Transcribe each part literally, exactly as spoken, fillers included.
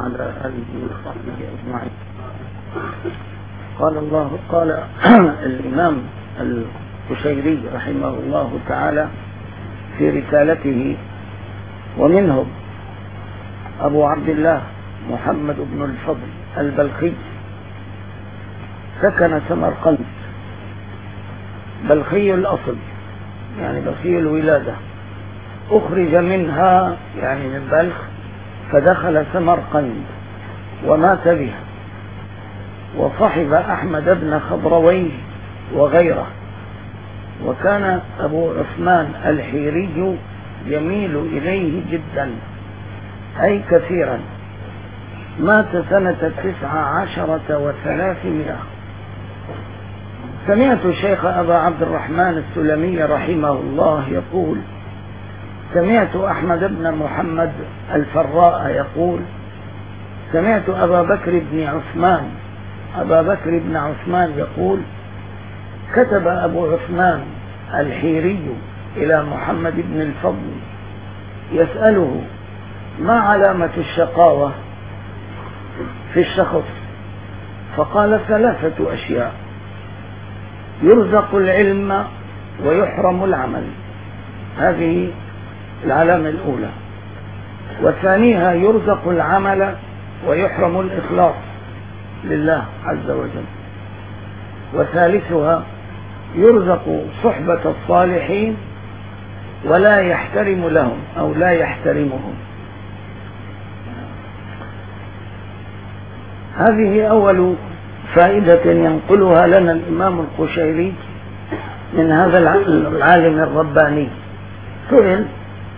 وعلى آله وصحبه أجمعين. قال الله قال الإمام القشيري رحمه الله تعالى في رسالته: ومنهم أبو عبد الله محمد بن الفضل البلخي، سكن سمرقند، بلخي الأصل يعني بلخي الولادة، أخرج منها يعني من بلخ فدخل سمرقند ومات بها، وصحب أحمد بن خضرويه وغيره. وكان أبو عثمان الحيري يميل إليه جدا أي كثيرا. مات سنة تسع عشرة وثلاثمائة. سمعت الشيخ أبا عبد الرحمن السلمي رحمه الله يقول: سمعت أحمد بن محمد الفراء يقول: سمعت أبا بكر بن عثمان أبا بكر بن عثمان يقول: كتب أبو عثمان الحيري إلى محمد بن الفضل يسأله: ما علامة الشقاوة في الشخص؟ فقال: ثلاثة أشياء: يرزق العلم ويحرم العمل، هذه العلامة الأولى. وثانيها: يرزق العمل ويحرم الإخلاص لله عز وجل. وثالثها: يرزق صحبة الصالحين ولا يحترم لهم أو لا يحترمهم. هذه أول فائدة ينقلها لنا الإمام القشيري من هذا العالم الرباني. سئل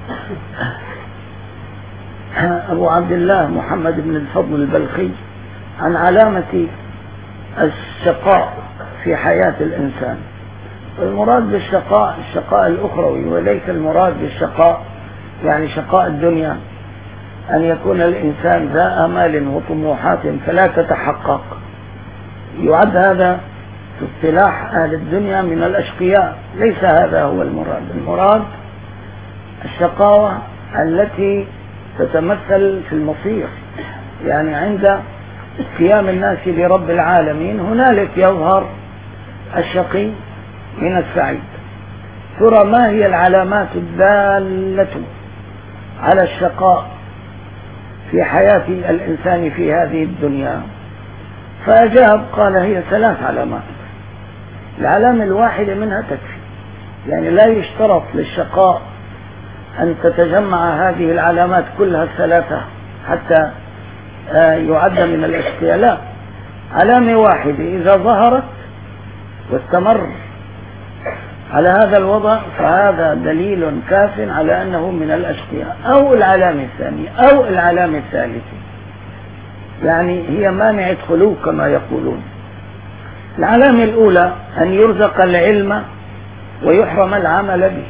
أبو عبد الله محمد بن الفضل البلخي عن علامة الشقاء في حياة الإنسان. والمراد بالشقاء الشقاء الأخروي، وليس المراد بالشقاء يعني شقاء الدنيا، أن يكون الإنسان ذا آمال وطموحات فلا تتحقق. يعد هذا في اصطلاح أهل الدنيا من الأشقياء، ليس هذا هو المراد. المراد الشقاوة التي تتمثل في المصير، يعني عند قيام الناس لرب العالمين هنالك يظهر الشقي من السعيد. ترى ما هي العلامات الدالة على الشقاء في حياة الإنسان في هذه الدنيا؟ فأجاب قال: هي ثلاث علامات. العلامة الواحدة منها تكفي، يعني لا يشترط للشقاء أن تتجمع هذه العلامات كلها الثلاثة حتى يعد من الاشقياء. لا، علامة واحدة إذا ظهرت واستمر على هذا الوضع فهذا دليل كاف على أنه من الأشقياء. أو العلامة الثانية أو العلامة الثالثة، يعني هي مانعة خلو كما يقولون. العلامة الأولى أن يرزق العلم ويحرم العمل به.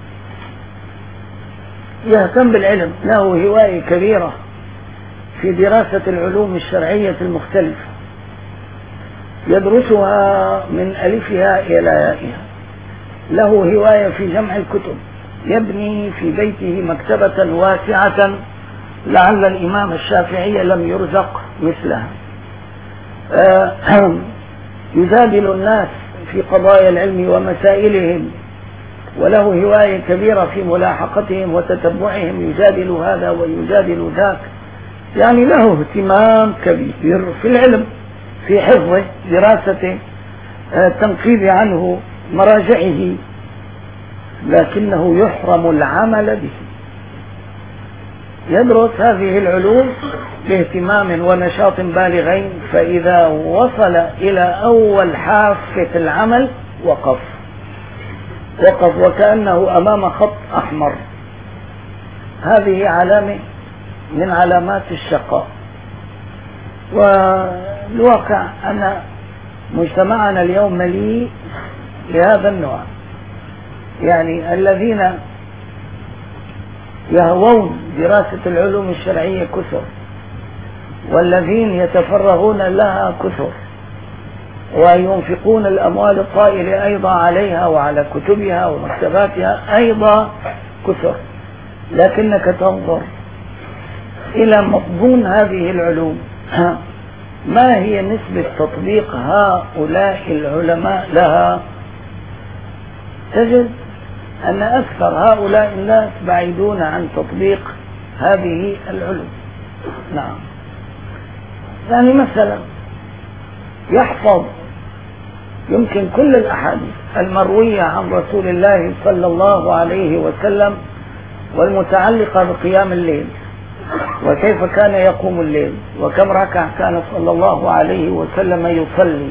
يهتم بالعلم، له هواية كبيرة في دراسة العلوم الشرعية المختلفة، يدرسها من ألفها إلى يائها. له هواية في جمع الكتب، يبني في بيته مكتبة واسعة لعل الإمام الشافعي لم يرزق مثلها. يجادل الناس في قضايا العلم ومسائلهم، وله هواية كبيرة في ملاحقتهم وتتبعهم، يجادل هذا ويجادل ذاك. يعني له اهتمام كبير في العلم، في حفظه، دراسته، التنقيب عنه، مراجعه، لكنه يحرم العمل به. يدرس هذه العلوم باهتمام ونشاط بالغين، فإذا وصل إلى أول حافة العمل وقف وقف وكأنه أمام خط أحمر. هذه علامة من علامات الشقاء. والواقع أن مجتمعنا اليوم مليء بهذا النوع، يعني الذين يهوون دراسة العلوم الشرعية كثر، والذين يتفرغون لها كثر، وينفقون الأموال الطائلة أيضا عليها وعلى كتبها ومكتباتها أيضا كثر. لكنك تنظر إلى مضمون هذه العلوم، ما هي نسبة تطبيق هؤلاء العلماء لها؟ تجد أن أكثر هؤلاء الناس بعيدون عن تطبيق هذه العلوم. نعم، يعني مثلا يحفظ يمكن كل الأحاديث المروية عن رسول الله صلى الله عليه وسلم والمتعلقة بقيام الليل، وكيف كان يقوم الليل، وكم ركعة كان صلى الله عليه وسلم يصلي،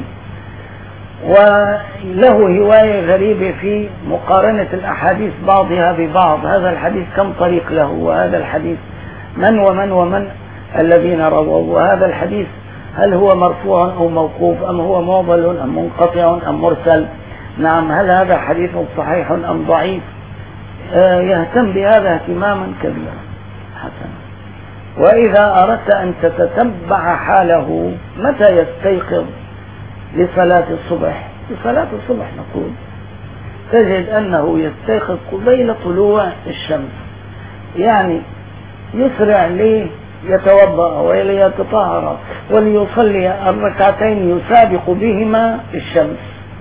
وله هواية غريبة في مقارنة الأحاديث بعضها ببعض، هذا الحديث كم طريق له، وهذا الحديث من ومن ومن الذين رووا، وهذا الحديث هل هو مرفوع أو موقوف، أم هو موضل أم منقطع أم مرسل، نعم، هل هذا حديث صحيح أم ضعيف. آه يهتم بهذا اهتماما كبيرا حسنا. وإذا أردت أن تتتبع حاله متى يستيقظ لصلاة الصبح، لصلاة الصبح نقول، تجد أنه يستيقظ قبيل طلوع الشمس، يعني يسرع ليه يتوضأ وليتطهر وليصلي الركعتين يسابق بهما الشمس،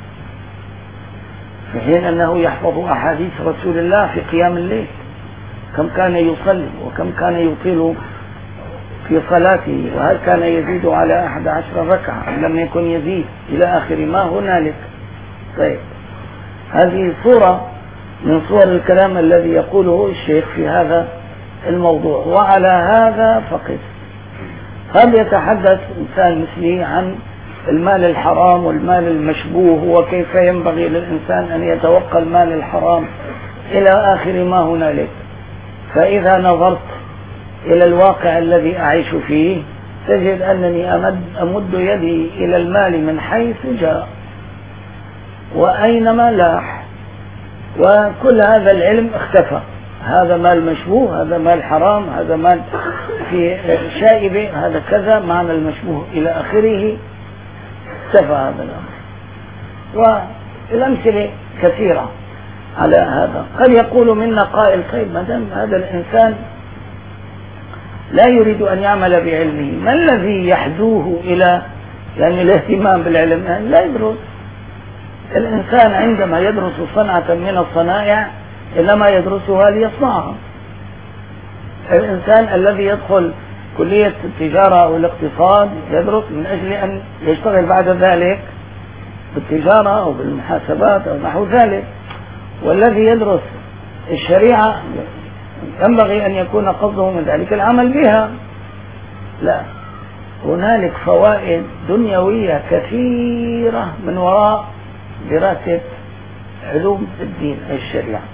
في حين أنه يحفظ أحاديث رسول الله في قيام الليل، كم كان يصلي وكم كان يطيل في صلاته، وهل كان يزيد على أحد عشر ركعة أم لم يكن يزيد، إلى آخر ما هنالك. طيب، هذه صورة من صور الكلام الذي يقوله الشيخ في هذا الموضوع. وعلى هذا فقط قد يتحدث إنسان مثلي عن المال الحرام والمال المشبوه، وكيف ينبغي للإنسان أن يتوقى المال الحرام إلى آخر ما هنالك. فإذا نظرت إلى الواقع الذي أعيش فيه تجد أنني أمد, أمد يدي إلى المال من حيث جاء وأينما لاح، وكل هذا العلم اختفى، هذا مال مشبوه، هذا مال حرام، هذا مال في شائبة، هذا كذا معنى المشبوه إلى آخره، اختفى هذا الأمر. والأمثلة كثيرة على هذا. قد يقول منا قائل طيب ما دام هذا الإنسان لا يريد أن يعمل بعلمه، ما الذي يحدوه إلى يعني الاهتمام بالعلم؟ يعني لا يدرس. الإنسان عندما يدرس صنعة من الصنائع إنما يدرسها ليصنعها. الإنسان الذي يدخل كلية التجارة أو الاقتصاد يدرس من أجل أن يشتغل بعد ذلك بالتجارة أو بالمحاسبات أو نحو ذلك. والذي يدرس الشريعة ينبغي أن يكون قصده من ذلك العمل بها. لا، هنالك فوائد دنيوية كثيرة من وراء دراسة علوم الدين الشريعة.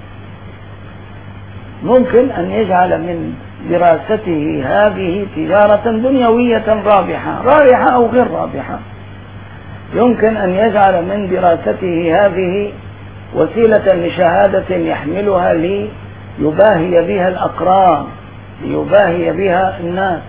ممكن أن يجعل من دراسته هذه تجارة دنيوية رابحة رابحة أو غير رابحة. يمكن أن يجعل من دراسته هذه وسيلة لشهادة يحملها ليباهي بها الأقران، ليباهي بها الناس.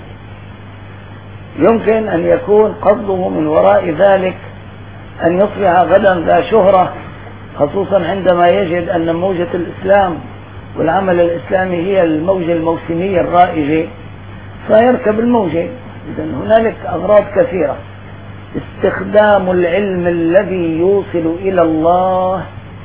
يمكن أن يكون قصده من وراء ذلك أن يصبح غدا ذا شهرة، خصوصا عندما يجد أن موجة الإسلام والعمل الإسلامي هي الموجة الموسمية الرائجة فيركب الموجة. إذن هنالك أغراض كثيرة. استخدام العلم الذي يوصل إلى الله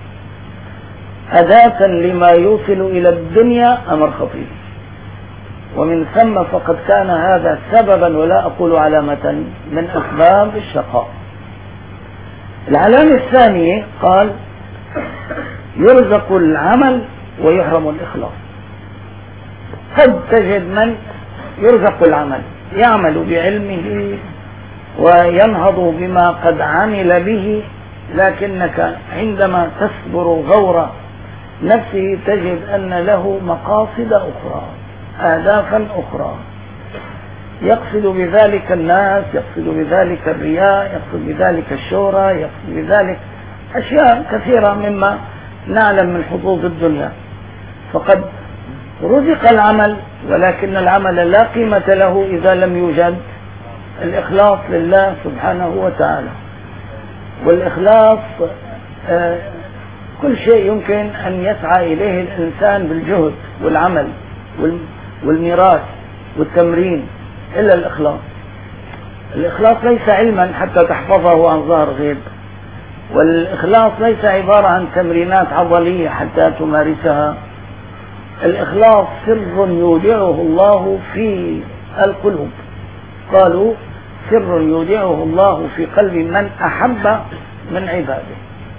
أداة لما يوصل إلى الدنيا أمر خطير، ومن ثم فقد كان هذا سببا ولا أقول علامة من أسباب الشقاء. العلامة الثانية قال يرزق العمل ويحرم الإخلاص. قد تجد من يرزق العمل يعمل بعلمه وينهض بما قد عمل به، لكنك عندما تسبر غور نفسه تجد أن له مقاصد أخرى، أهدافا أخرى، يقصد بذلك الناس، يقصد بذلك الرياء، يقصد بذلك الشهرة، يقصد بذلك أشياء كثيرة مما نعلم من حظوظ الدنيا. فقد رزق العمل ولكن العمل لا قيمة له إذا لم يوجد الإخلاص لله سبحانه وتعالى. والإخلاص آه كل شيء يمكن أن يسعى إليه الإنسان بالجهد والعمل والميراث، والتمرين إلا الإخلاص. الإخلاص ليس علما حتى تحفظه عن ظهر غيب، والإخلاص ليس عبارة عن تمرينات عضلية حتى تمارسها. الإخلاص سر يودعه الله في القلوب، قالوا سر يودعه الله في قلب من أحب من عباده.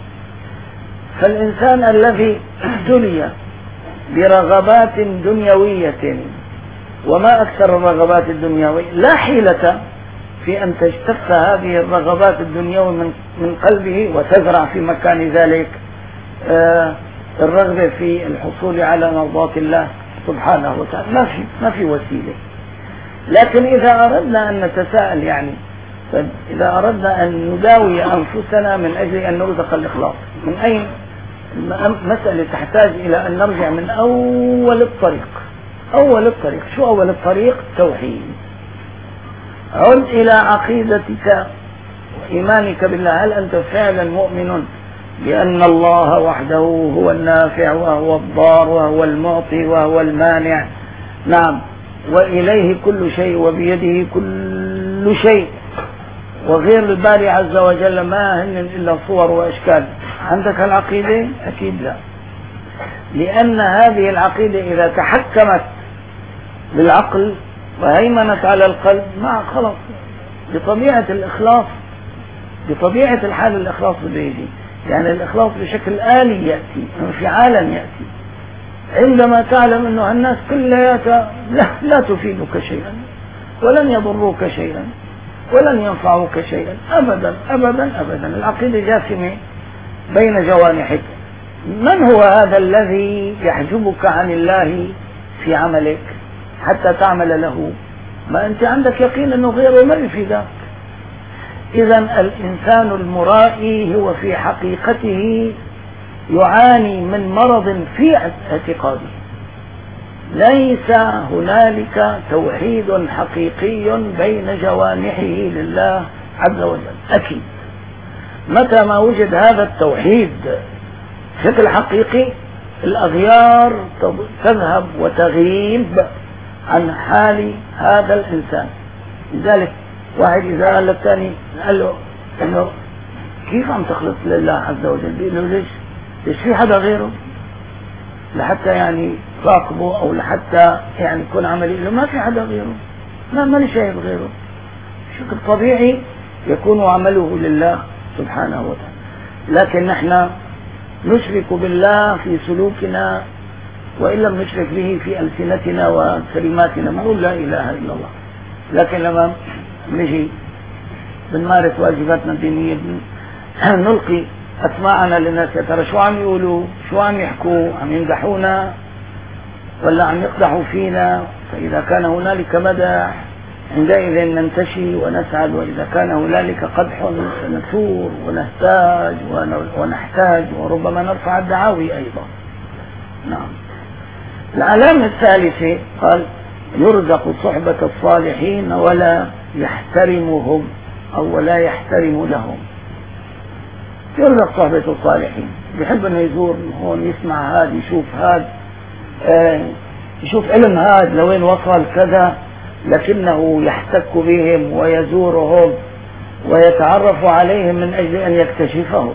فالإنسان الذي ابتلي برغبات دنيوية، وما أكثر الرغبات الدنيوية، لا حيلة في أن تجتث هذه الرغبات الدنيوية من من قلبه وتزرع في مكان ذلك آه الرغبة في الحصول على مرضات الله سبحانه وتعالى. ما في ما في وسيلة. لكن إذا أردنا أن نتساءل، يعني إذا أردنا أن نداوي أنفسنا من أجل أن نرزق الإخلاص، من أين؟ مسألة تحتاج إلى أن نرجع من أول الطريق. أول الطريق، شو أول الطريق؟ توحيد. عد إلى عقيدتك وإيمانك بالله. هل أنت فعلا مؤمن بأن الله وحده هو النافع وهو الضار وهو المعطي وهو المانع؟ نعم، وإليه كل شيء وبيده كل شيء، وغير الباري عز وجل ما هن إلا صور وأشكال. عندك العقيدة؟ أكيد لا، لأن هذه العقيدة إذا تحكمت بالعقل وهيمنت على القلب ما خلص. بطبيعة الإخلاص، بطبيعة الحال الإخلاص بده يجي، يعني الإخلاص بشكل آلي يأتي، انفعالا يأتي. عندما تعلم أنه الناس كلها لا, لا تفيدك شيئا ولن يضروك شيئا ولن ينفعوك شيئا أبدا أبدا أبدا. العقيدة جاثمة بين جوانحك. من هو هذا الذي يحجبك عن الله في عملك حتى تعمل له؟ ما أنت عندك يقين أنه غيره ما يفيدك. إذا الإنسان المرائي هو في حقيقته يعاني من مرض في اعتقاده. ليس هنالك توحيد حقيقي بين جوانحه لله عز وجل. أكيد متى ما وجد هذا التوحيد بشكل حقيقي الأغيار تذهب وتغيب عن حال هذا الإنسان. لذلك واحد إذا قال للثاني قال له إنه كيف عم تخلص لله عز وجل؟ بيقول له ليش؟ ليش في حدا غيره؟ لحتى يعني راقبه أو لحتى يعني يكون عملي له؟ ما في حدا غيره، ما ماني شايف غيره. بشكل طبيعي يكون عمله لله سبحانه وتعالى. لكن نحن نشرك بالله في سلوكنا، وإن لم نشرك به في ألسنتنا وكلماتنا، نقول لا إله إلا الله. لكن لما نجي بنمارس واجباتنا الدينية نلقي أسماعنا للناس، يا ترى شو عم يقولوا، شو عم يحكوا، عم يمدحونا ولا عم يقدحوا فينا؟ فإذا كان هنالك مدح عندئذ ننتشي ونسعد، وإذا كان هنالك قدح سنثور ونهتاج ونحتاج وربما نرفع الدعاوي أيضا. نعم. العلامة الثالثة قال يرزق صحبة الصالحين ولا يحترمهم أو ولا يحترم لهم. يرزق صحبة الصالحين، بيحب انه يزور هون، يسمع هذا، يشوف هذا، آه يشوف علم هذا لوين وصل كذا، لكنه يحتك بهم ويزورهم ويتعرف عليهم من أجل أن يكتشفهم.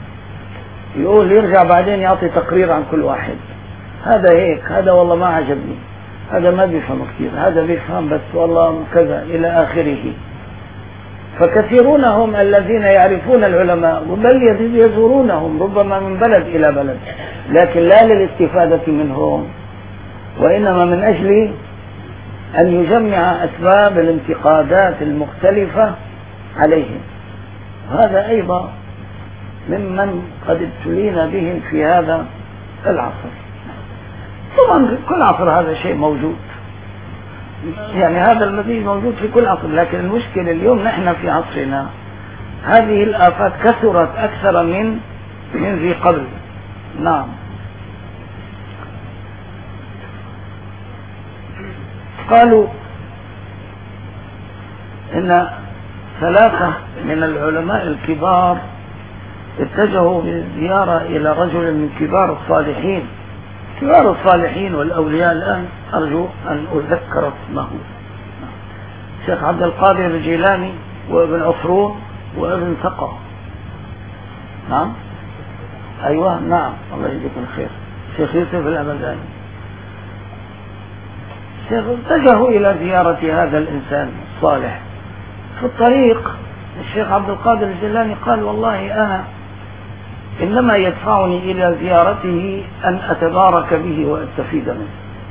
يقول يرجع بعدين يعطي تقرير عن كل واحد، هذا هيك، هذا والله ما عجبني، هذا ما بيفهم كثير، هذا بيفهم بس والله كذا إلى آخره. فكثيرون هم الذين يعرفون العلماء بل يزورونهم ربما من بلد إلى بلد، لكن لا للاستفادة منهم، وإنما من أجل أن يجمع أسباب الانتقادات المختلفة عليهم. هذا أيضا ممن قد ابتلينا بهم في هذا العصر. طبعا كل عصر هذا شيء موجود، يعني هذا الذي موجود في كل عصر، لكن المشكلة اليوم نحن في عصرنا هذه الآفات كثرت أكثر من من ذي قبل. نعم. قالوا إن ثلاثة من العلماء الكبار اتجهوا بالزيارة إلى رجل من كبار الصالحين كبار الصالحين والأولياء الآن أرجو أن أذكر اسمه: الشيخ عبد القادر الجيلاني، وابن عفرون، وابن ثقة. نعم، أيوة، نعم، الله يجزيكم الخير. الشيخ يوسف الهمداني. الشيخ اتجهوا إلى زيارة هذا الإنسان الصالح. في الطريق الشيخ عبد القادر الجيلاني قال: والله أنا إنما يدفعني إلى زيارته أن أتبارك به وأستفيد منه.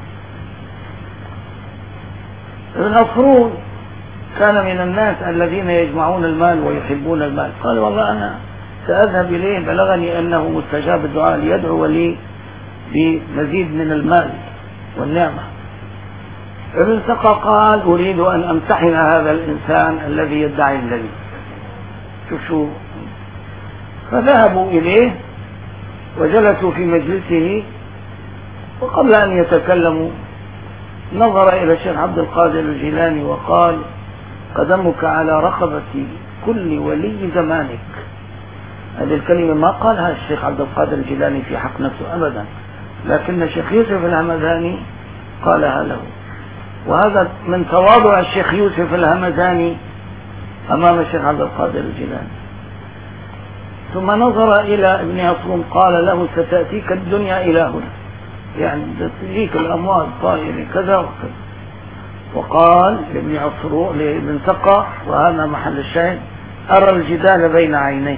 ابن عفرون كان من الناس الذين يجمعون المال ويحبون المال. قال: والله أنا سأذهب إليه، بلغني أنه مستجاب الدعاء ليدعو لي بمزيد من المال والنعمة. ابن ثقة قال: أريد أن أمتحن هذا الإنسان الذي يدعي النبي. شوف شو. فذهبوا إليه وجلسوا في مجلسه، وقبل أن يتكلموا نظر إلى الشيخ عبد القادر الجيلاني وقال: قدمك على رقبة كل ولي زمانك. هذه الكلمة ما قالها الشيخ عبد القادر الجيلاني في حق نفسه أبدا، لكن الشيخ يوسف الهمداني قالها له. وهذا من تواضع الشيخ يوسف الهمداني أمام الشيخ عبد القادر الجيلاني. ثم نظر إلى ابن عفرون قال له: ستأتيك الدنيا إلى هنا، يعني تجيك الأموال طائرة كذا وكذا. وقال لابن عفرون لابن ثقة، وهذا محل الشاهد: أرى الجدال بين عينيك.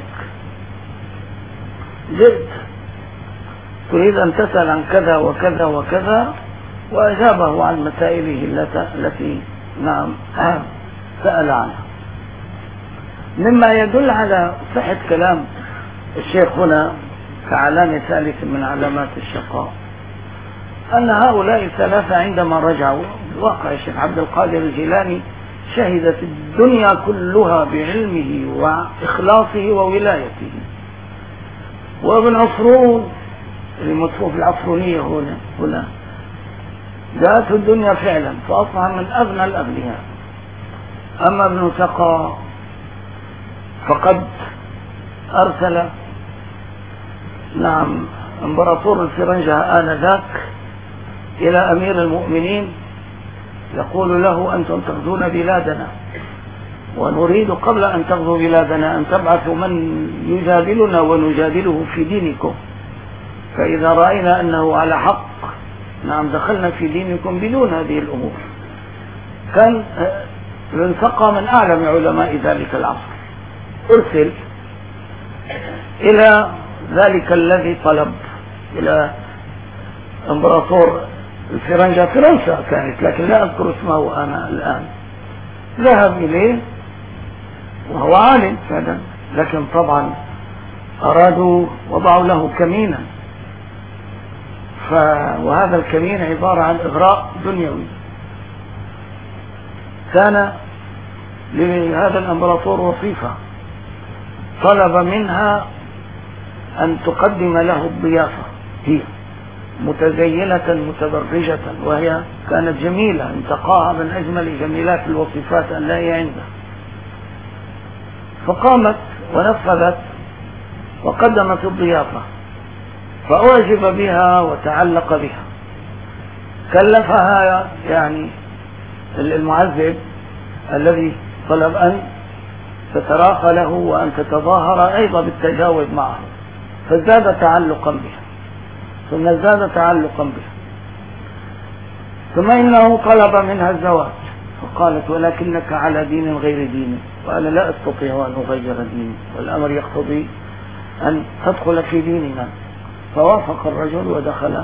جئت تريد أن تسأل عن كذا وكذا وكذا، وأجابه عن مسائله التي نعم سأل عنها. مما يدل على صحة كلام الشيخ هنا كعلامة ثالثة من علامات الشقاء أن هؤلاء الثلاثة عندما رجعوا، واقع الشيخ عبد القادر الجيلاني شهدت الدنيا كلها بعلمه وإخلاصه وولايته. وابن عفرون المصفوف العفرونية هنا هنا جاءته الدنيا فعلا فأصبح من أغنى الأغنياء. أما ابن ثقة فقد أرسل نعم امبراطور الفرنجة آنذاك إلى أمير المؤمنين يقول له: أنتم تغزون بلادنا، ونريد قبل أن تغزوا بلادنا أن تبعثوا من يجادلنا ونجادله في دينكم، فإذا رأينا أنه على حق نعم دخلنا في دينكم بدون هذه الأمور. كان ابن ثقة من أعلم علماء ذلك العصر، أرسل إلى ذلك الذي طلب، إلى امبراطور الفرنجة، فرنسا كانت لكن لا أذكر اسمه أنا الآن. ذهب إليه وهو عالم فعلا، لكن طبعا أرادوا وضعوا له كمينا، ف... وهذا الكمين عبارة عن إغراء دنيوي. كان لهذا الامبراطور وظيفة، طلب منها أن تقدم له الضيافة، هي متزينة متبرجة، وهي كانت جميلة، انتقاها من أجمل جميلات الوصفات التي هي عنده. فقامت ونفذت وقدمت الضيافة، فأعجب بها وتعلق بها. كلفها يعني المعذب الذي طلب أن تتراخى له وأن تتظاهر أيضا بالتجاوب معه، فازداد تعلقا بها، ثم ازداد تعلقا بها، ثم إنه طلب منها الزواج، فقالت: ولكنك على دين غير ديني، وأنا لا أستطيع أن أغير ديني، والأمر يقتضي أن تدخل في ديننا. فوافق الرجل ودخل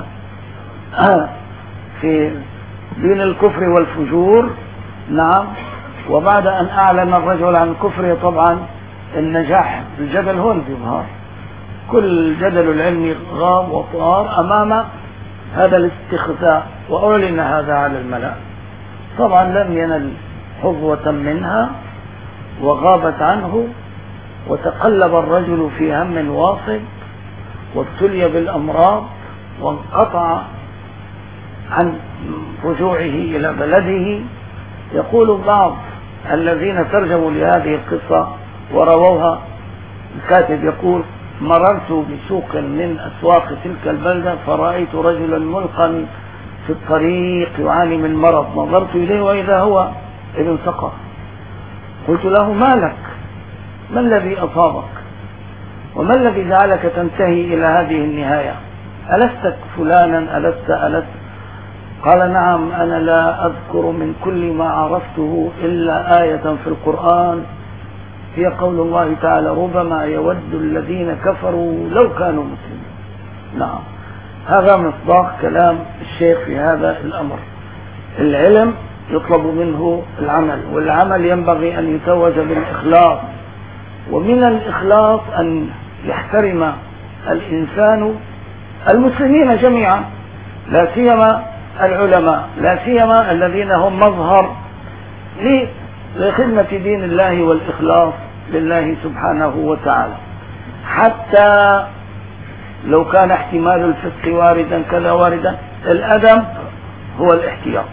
في دين الكفر والفجور. نعم. وبعد أن أعلن الرجل عن كفره طبعا النجاح الجدل هون بيظهر، كل الجدل العلمي غاب وطار أمام هذا الاستخفاء، وأعلن هذا على الملأ. طبعا لم ينل حظوة منها وغابت عنه، وتقلب الرجل في هم واصب، وابتلي بالأمراض، وانقطع عن رجوعه إلى بلده. يقول بعض الذين ترجموا لهذه القصة ورووها، الكاتب يقول: مررت بسوق من أسواق تلك البلدة فرأيت رجلا ملقا في الطريق يعاني من مرض، نظرت إليه وإذا هو ابن سقر. قلت له: ما لك؟ ما الذي أصابك؟ وما الذي جعلك تنتهي إلى هذه النهاية؟ ألست فلانا؟ ألست ألست؟ قال: نعم، أنا لا أذكر من كل ما عرفته إلا آية في القرآن هي قول الله تعالى: ربما يود الذين كفروا لو كانوا مسلمين. نعم، هذا مصداق كلام الشيخ في هذا الأمر. العلم يطلب منه العمل، والعمل ينبغي أن يتوج بالإخلاص، ومن الإخلاص أن يحترم الإنسان المسلمين جميعا، لا سيما العلماء، لا سيما الذين هم مظهر لخدمة دين الله والإخلاص لله سبحانه وتعالى. حتى لو كان احتمال الفسق واردا كذا واردا، الأدب هو الاحتياط.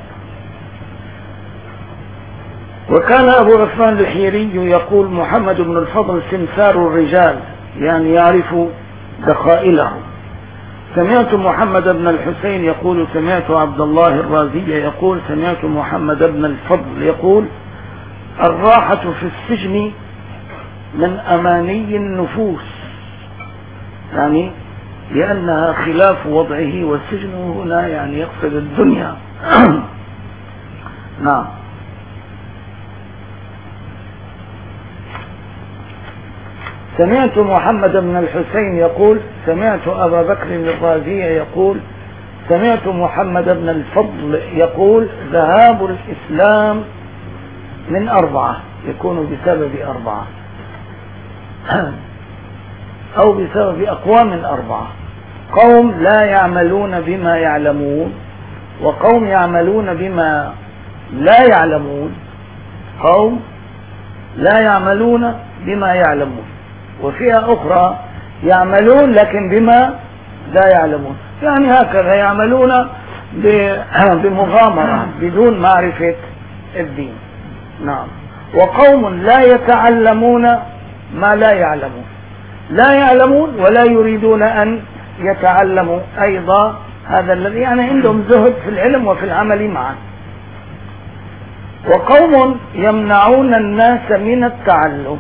وكان أبو عثمان الحيري يقول: محمد بن الفضل سمسار الرجال، يعني يعرف دخائله. سمعت محمد بن الحسين يقول: سمعت عبد الله الرازي يقول: سمعت محمد بن الفضل يقول: الراحة في السجن من أماني النفوس، يعني لأنها خلاف وضعه، والسجن هنا يعني يقصد الدنيا. نعم. سمعت محمد بن الحسين يقول: سمعت أبا بكر الرازي يقول: سمعت محمد بن الفضل يقول: ذهاب الإسلام من أربعة، يكون بسبب أربعة أو بسبب أقوام أربعة: قوم لا يعملون بما يعلمون، وقوم يعملون بما لا يعلمون، قوم لا يعملون بما يعلمون، وفئة أخرى يعملون لكن بما لا يعلمون، يعني هكذا يعملون بمغامرة بدون معرفة الدين. نعم. وقوم لا يتعلمون ما لا يعلمون، لا يعلمون ولا يريدون أن يتعلموا أيضا، هذا الذي يعني عندهم زهد في العلم وفي العمل معا. وقوم يمنعون الناس من التعلم،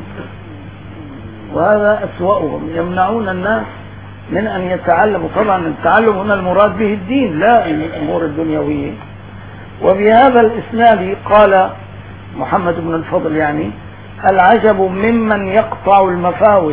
وهذا أسوأهم، يمنعون الناس من أن يتعلموا. طبعا التعلم هنا المراد به الدين لا الأمور الدنيوية. وبهذا الإسناد قال محمد بن الفضل يعني: العجب ممن يقطع المفاوي،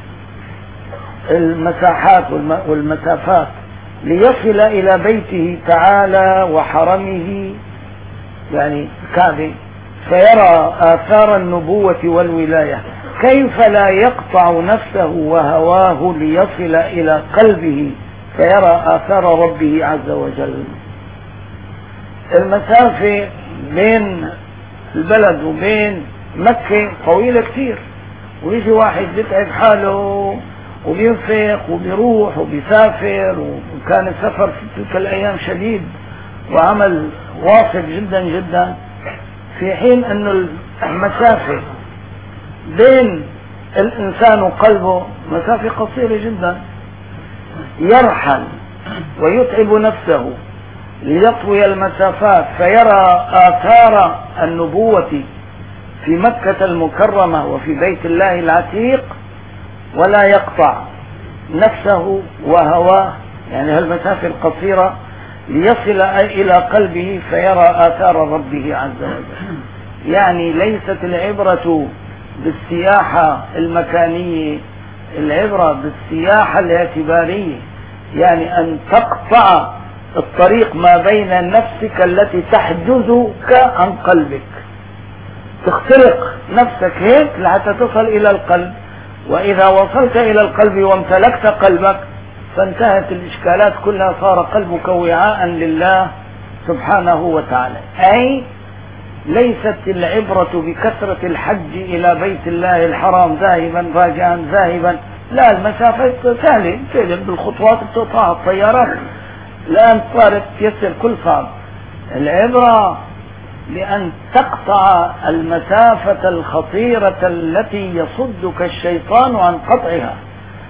المساحات والمسافات، ليصل إلى بيته تعالى وحرمه، يعني الكعبة، فيرى آثار النبوة والولاية، كيف لا يقطع نفسه وهواه ليصل إلى قلبه فيرى آثار ربه عز وجل. المسافة بين البلد وبين مكة طويلة كتير، ويجي واحد بيتعب حاله وبينفق وبيروح وبيسافر، وكان السفر في تلك الأيام شديد وعمل واصب جدا جدا، في حين أن المسافة بين الإنسان وقلبه مسافة قصيرة جدا. يرحل ويتعب نفسه ليطوي المسافات فيرى آثار النبوة في مكة المكرمة وفي بيت الله العتيق، ولا يقطع نفسه وهواه، يعني هالمسافة القصيرة، ليصل إلى قلبه فيرى آثار ربه عز وجل. يعني ليست العبرة بالسياحة المكانية، العبرة بالسياحة الاعتبارية، يعني أن تقطع الطريق ما بين نفسك التي تحجزك عن قلبك، تخترق نفسك هيك لحتى تصل إلى القلب، وإذا وصلت إلى القلب وامتلكت قلبك فانتهت الإشكالات كلها، صار قلبك وعاء لله سبحانه وتعالى. أي ليست العبرة بكثرة الحج إلى بيت الله الحرام ذاهبا راجعا ذاهبا، لا، المسافة سهلة تجد بالخطوات بتقطع الطيارات، الآن صارت تيسر كل صعب. العبرة بأن تقطع المسافة الخطيرة التي يصدك الشيطان عن قطعها.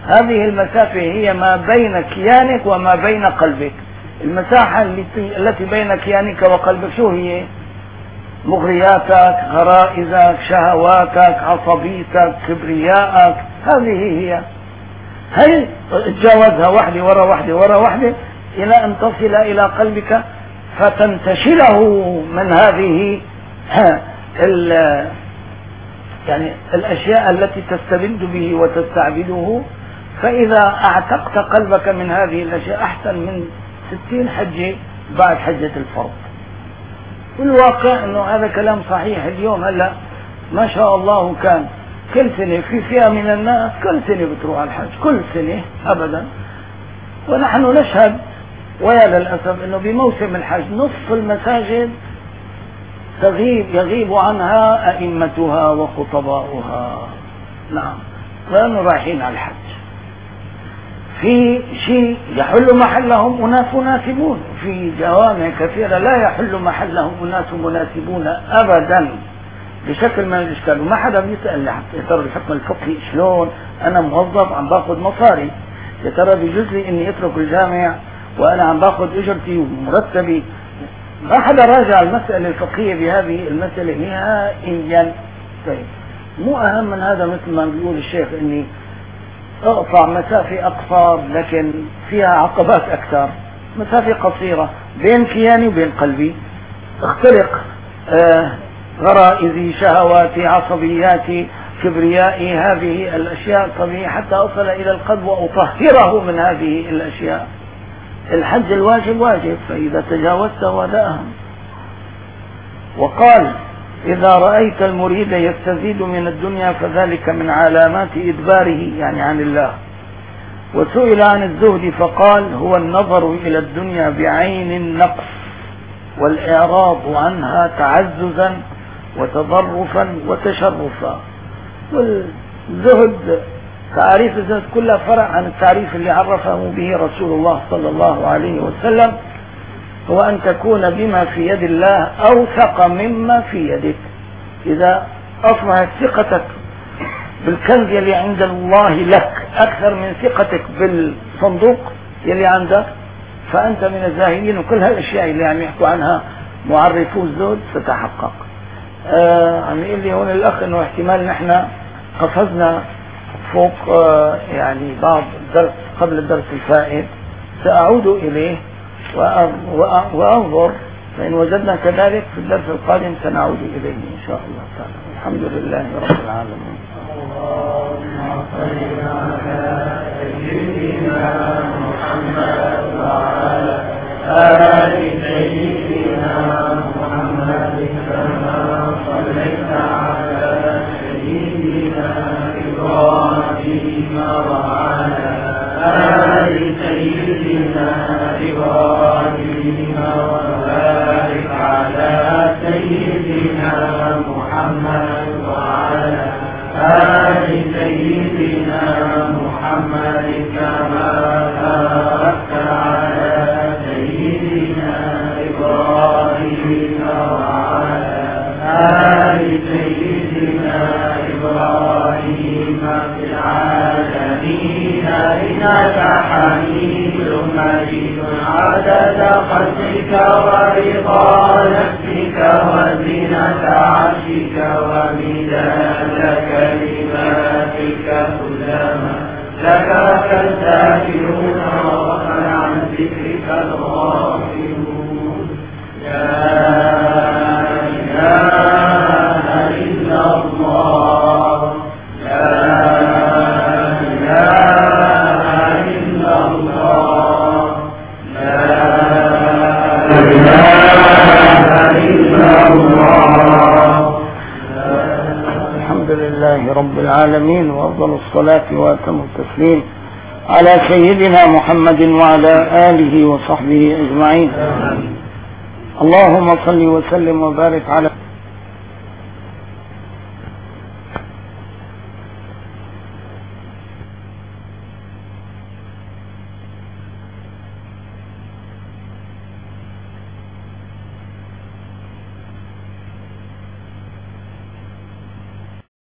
هذه المسافة هي ما بين كيانك وما بين قلبك. المساحة التي, التي بين كيانك وقلبك شو هي؟ مغرياتك، غرائزك، شهواتك، عصبيتك، كبريائك، هذه هي. هي تجاوزها واحدة ورا واحدة ورا واحدة إلى أن تصل إلى قلبك فتنتشله من هذه يعني الأشياء التي تستبد به وتستعبده. فإذا اعتقت قلبك من هذه الأشياء أحسن من ستين حجة بعد حجة الفرض. والواقع أنه هذا كلام صحيح. اليوم هلأ ما شاء الله كان كل سنة في فئة من الناس كل سنة بتروح على الحج، كل سنة أبدا. ونحن نشهد ويا للأسف أنه بموسم الحج نصف المساجد تغيب يغيب عنها أئمتها وخطباؤها. نعم، لأنه رايحين على الحج. في شيء يحل محلهم أناس مناسبون، في جوامع كثيرة لا يحل محلهم أناس مناسبون أبدا بشكل من الإشكال. وما حدا بيسأل يا ترى الحكم الفقهي شلون؟ أنا موظف عم باخذ مصاري، يا ترى بيجوز لي إني أترك الجامع وأنا عم باخذ أجرتي ومرتبي؟ ما حدا راجع المسألة الفقهية بهذه المسألة نهائيا. طيب مو أهم من هذا مثل ما بيقول الشيخ إني اقطع مسافة أقصر لكن فيها عقبات أكثر، مسافة قصيرة بين كياني وبين قلبي، اخترق آه غرائزي، شهواتي، عصبياتي، كبريائي، هذه الأشياء الطبيعية حتى أصل إلى القلب وأطهره من هذه الأشياء. الحج الواجب واجب، فإذا تجاوزته هذا أهم. وقال إذا رأيت المريد يستزيد من الدنيا فذلك من علامات إدباره، يعني عن الله. وسئل عن الزهد فقال هو النظر إلى الدنيا بعين النقص والإعراض عنها تعززا وتضرفا وتشرفا. والزهد تعريف الزهد كلها فرع عن التعريف اللي عرفه به رسول الله صلى الله عليه وسلم، هو أن تكون بما في يد الله أوثق مما في يدك. إذا أصبحت ثقتك بالكنز يلي عند الله لك أكثر من ثقتك بالصندوق يلي عندك فأنت من الزاهدين. وكل هالأشياء اللي عم يحكوا عنها معرفو الزهد ستحقق. آه عم يقول لي هون الأخ إنه احتمال نحن قفزنا فوق آه يعني بعض الدرس قبل الدرس الفائت، سأعود إليه وأنظر، فإن وجدنا كذلك في الدرس القادم سنعود إليه إن شاء الله تعالى. الحمد لله رب العالمين. اللهم صل على سيدنا محمد وعلى آل سيدنا محمد كما صليت على سيدنا إبراهيم وعلى آل سيدنا إبراهيم وبارك على سيدنا محمد وعلى آل سيدنا محمد كما باركت على سيدنا إبراهيم وعلى آل سيدنا إبراهيم في العالمين إنك حميد مجيد. عدد خلقك ورضا نفسك وزنة عرشك ومداد كلماتك كلما ذكرك الذاكرون وغفل عن ذكرك الغافلون. لا إله إلا الله، لا رب العالمين. وأفضل الصلاة وأتم التسليم على سيدنا محمد وعلى آله وصحبه أجمعين. اللهم صل وسلم وبارك على